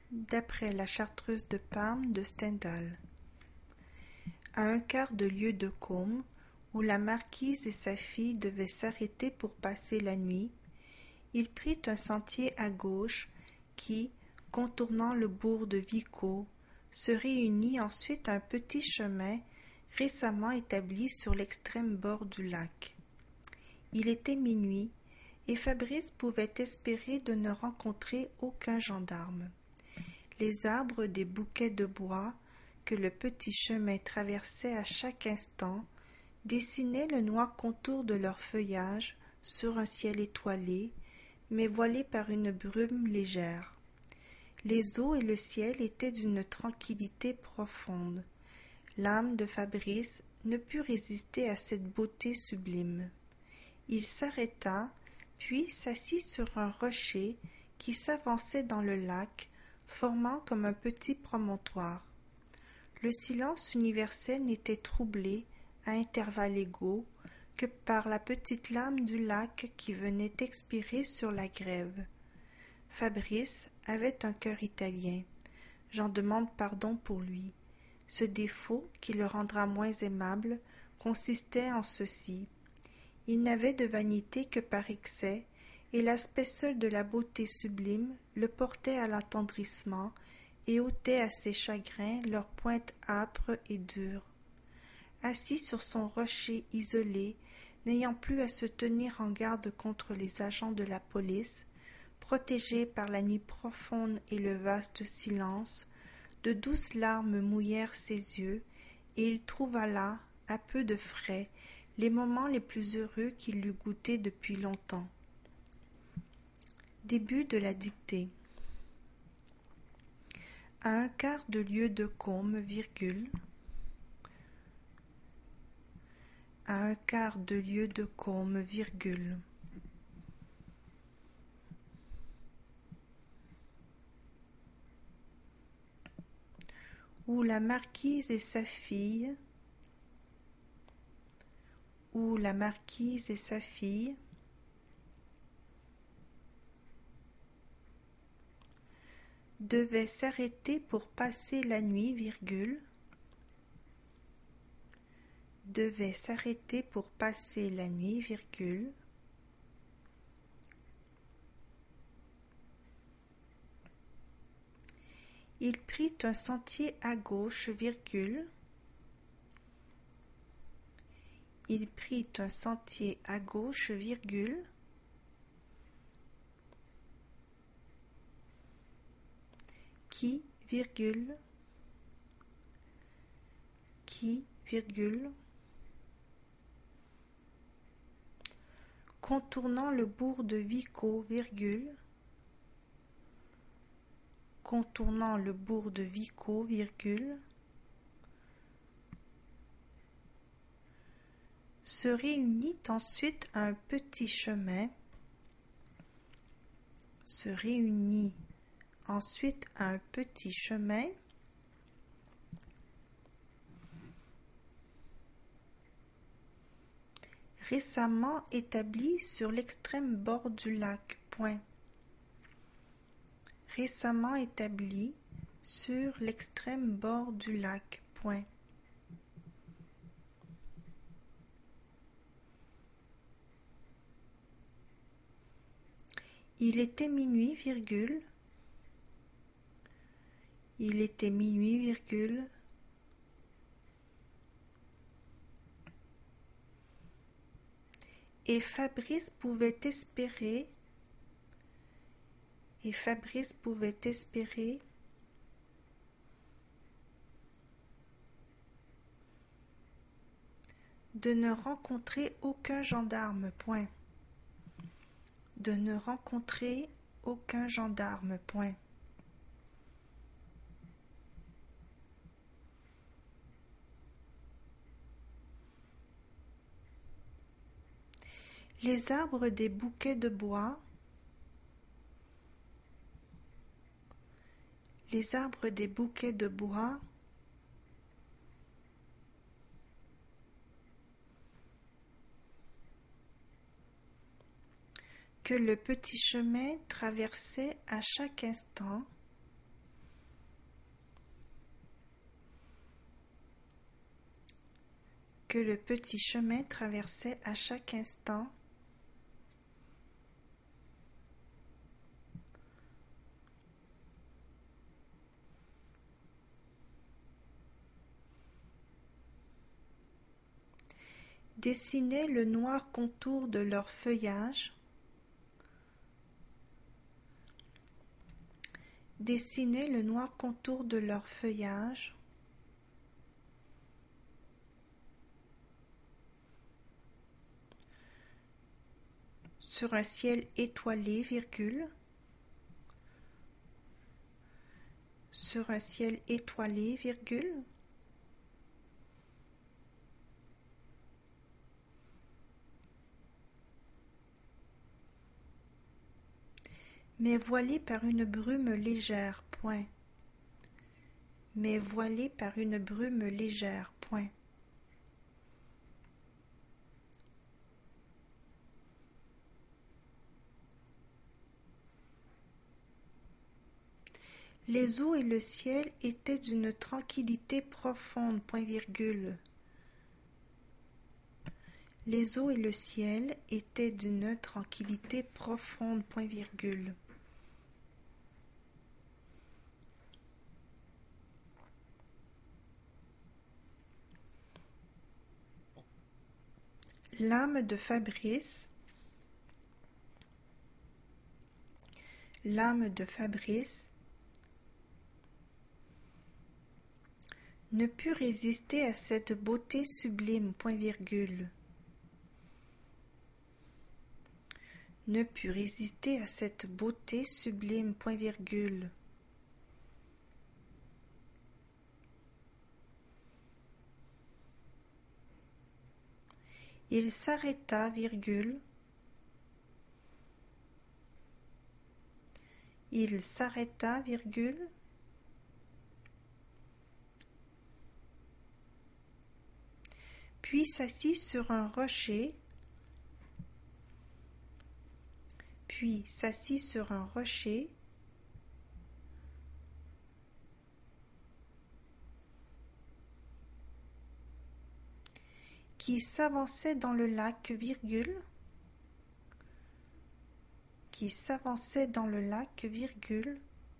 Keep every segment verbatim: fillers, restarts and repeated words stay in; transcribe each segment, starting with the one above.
d'après la Chartreuse de Parme de Stendhal. À un quart de lieue de Côme, où la marquise et sa fille devaient s'arrêter pour passer la nuit, il prit un sentier à gauche qui, contournant le bourg de Vico, se réunit ensuite à un petit chemin récemment établi sur l'extrême bord du lac. Il était minuit, et Fabrice pouvait espérer de ne rencontrer aucun gendarme. Les arbres des bouquets de bois que le petit chemin traversait à chaque instant dessinaient le noir contour de leur feuillage sur un ciel étoilé, mais voilé par une brume légère. Les eaux et le ciel étaient d'une tranquillité profonde. L'âme de Fabrice ne put résister à cette beauté sublime. Il s'arrêta, puis s'assit sur un rocher qui s'avançait dans le lac, formant comme un petit promontoire. Le silence universel n'était troublé, à intervalles égaux, que par la petite lame du lac qui venait expirer sur la grève. Fabrice avait un cœur italien. J'en demande pardon pour lui. Ce défaut, qui le rendra moins aimable, consistait en ceci. Il n'avait de vanité que par excès, et l'aspect seul de la beauté sublime le portait à l'attendrissement et ôtait à ses chagrins leur pointe âpre et dure. Assis sur son rocher isolé, n'ayant plus à se tenir en garde contre les agents de la police, protégé par la nuit profonde et le vaste silence, de douces larmes mouillèrent ses yeux, et il trouva là, à peu de frais, les moments les plus heureux qu'il eût goûtés depuis longtemps. Début de la dictée. À un quart de lieue de Côme, virgule, à un quart de lieue de Côme, virgule, où la marquise et sa fille, où la marquise et sa fille devaient s'arrêter pour passer la nuit, virgule, devaient s'arrêter pour passer la nuit, virgule, il prit un sentier à gauche, virgule, il prit un sentier à gauche, virgule, qui, virgule, qui, virgule, contournant le bourg de Vico, virgule, contournant le bourg de Vico, virgule, se réunit ensuite à un petit chemin, se réunit ensuite à un petit chemin récemment établi sur l'extrême bord du lac. Point. Récemment établi sur l'extrême bord du lac. Point. Il était minuit, virgule. Il était minuit, virgule. Et Fabrice pouvait espérer, et Fabrice pouvait espérer de ne rencontrer aucun gendarme. Point. De ne rencontrer aucun gendarme. Point. Les arbres des bouquets de bois, les arbres des bouquets de bois que le petit chemin traversait à chaque instant que le petit chemin traversait à chaque instant, dessinait le noir contour de leur feuillage, dessinait le noir contour de leur feuillage, sur un ciel étoilé, virgule, sur un ciel étoilé, virgule, mais voilé par une brume légère, point. Mais voilé par une brume légère, point. Les eaux et le ciel étaient d'une tranquillité profonde, point virgule. Les eaux et le ciel étaient d'une tranquillité profonde, point virgule. L'âme de Fabrice, l'âme de Fabrice ne put résister à cette beauté sublime, point virgule. Ne put résister à cette beauté sublime, point virgule. Il s'arrêta, virgule. Il s'arrêta, virgule. Puis s'assit sur un rocher, puis s'assit sur un rocher, qui s'avançait dans le lac, virgule, qui s'avançait dans le lac, virgule,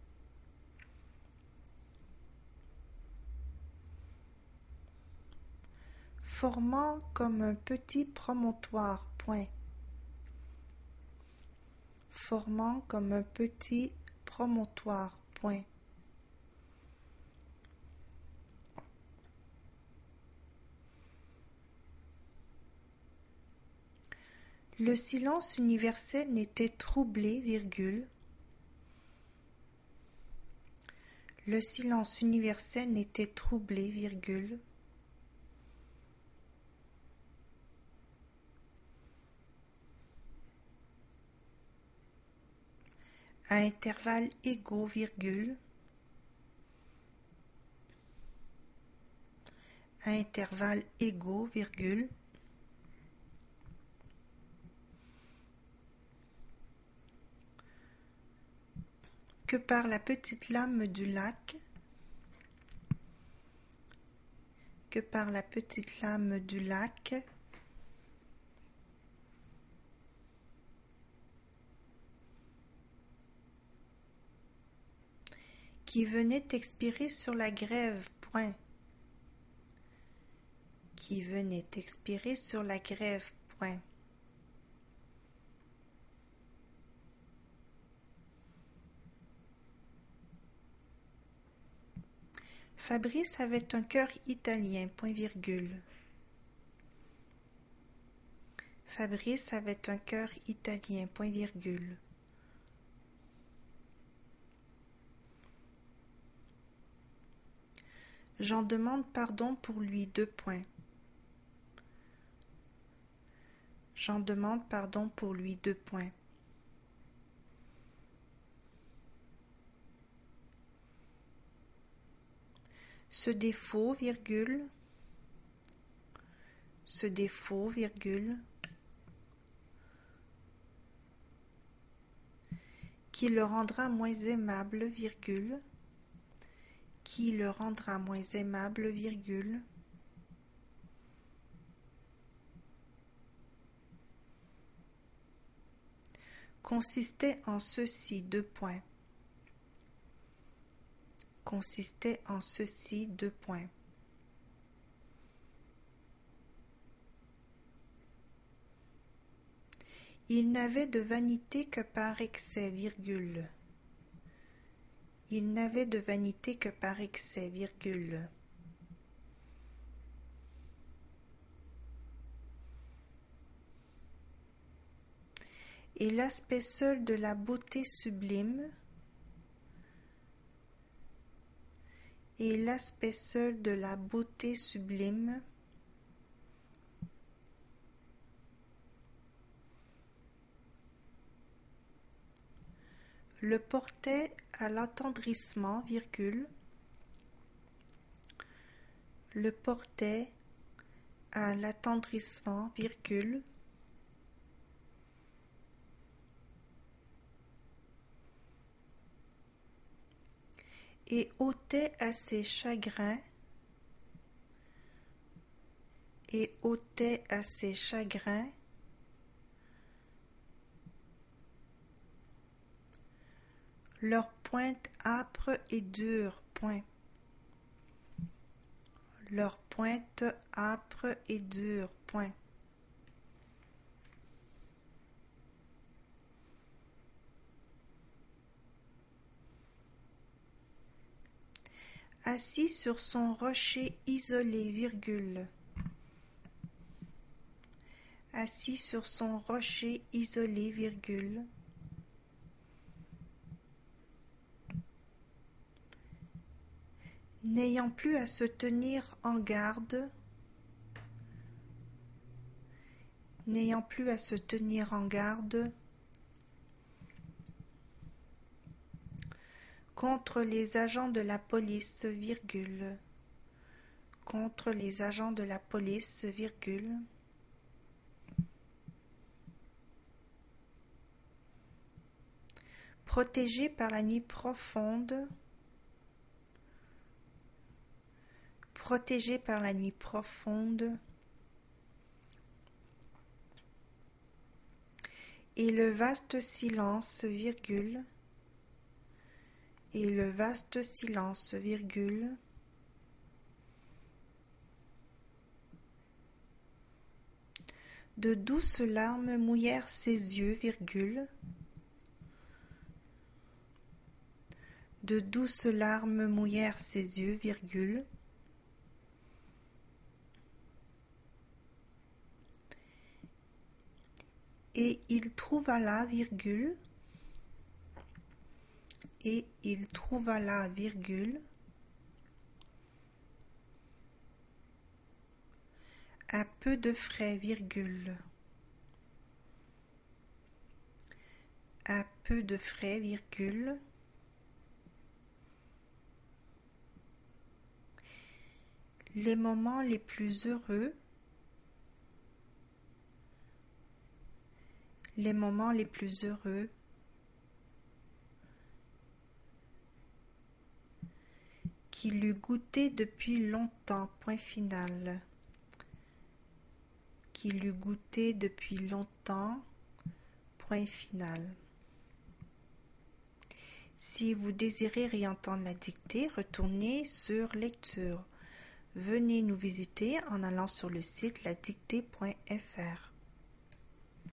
formant comme un petit promontoire, point. Formant comme un petit promontoire, point. Le silence universel n'était troublé, virgule. Le silence universel n'était troublé, virgule. À intervalles égaux, virgule. À intervalles égaux, virgule. Que par la petite lame du lac, que par la petite lame du lac, qui venait expirer sur la grève, point. Qui venait expirer sur la grève, point. Fabrice avait un cœur italien, point virgule. Fabrice avait un cœur italien, point virgule. J'en demande pardon pour lui, deux points. J'en demande pardon pour lui, deux points. Ce défaut, virgule, ce défaut, virgule, qui le rendra moins aimable, virgule, qui le rendra moins aimable, virgule, consistait en ceci, deux points. Consistait en ceci, deux points. Il n'avait de vanité que par excès, virgule. Il n'avait de vanité que par excès, virgule. Et l'aspect seul de la beauté sublime, et l'aspect seul de la beauté sublime, le portait à l'attendrissement, virgule, le portait à l'attendrissement, virgule, et ôtait à ses chagrins, et ôtait à ses chagrins leur pointe âpre et dure, point. Leur pointe âpre et dure, point. Assis sur son rocher isolé, virgule. Assis sur son rocher isolé, virgule. N'ayant plus à se tenir en garde, n'ayant plus à se tenir en garde contre les agents de la police, virgule, contre les agents de la police, virgule, protégé par la nuit profonde, protégé par la nuit profonde, et le vaste silence, virgule, et le vaste silence, virgule, de douces larmes mouillèrent ses yeux, virgule, de douces larmes mouillèrent ses yeux, virgule, et il trouva là, virgule, et il trouva là, virgule, à peu de frais, virgule, à peu de frais, virgule, les moments les plus heureux, les moments les plus heureux, qu'il eût goûté depuis longtemps, point final, qu'il eût goûté depuis longtemps, point final. Si vous désirez réentendre la dictée, retournez sur lecture. Venez nous visiter en allant sur le site la dictée point f r.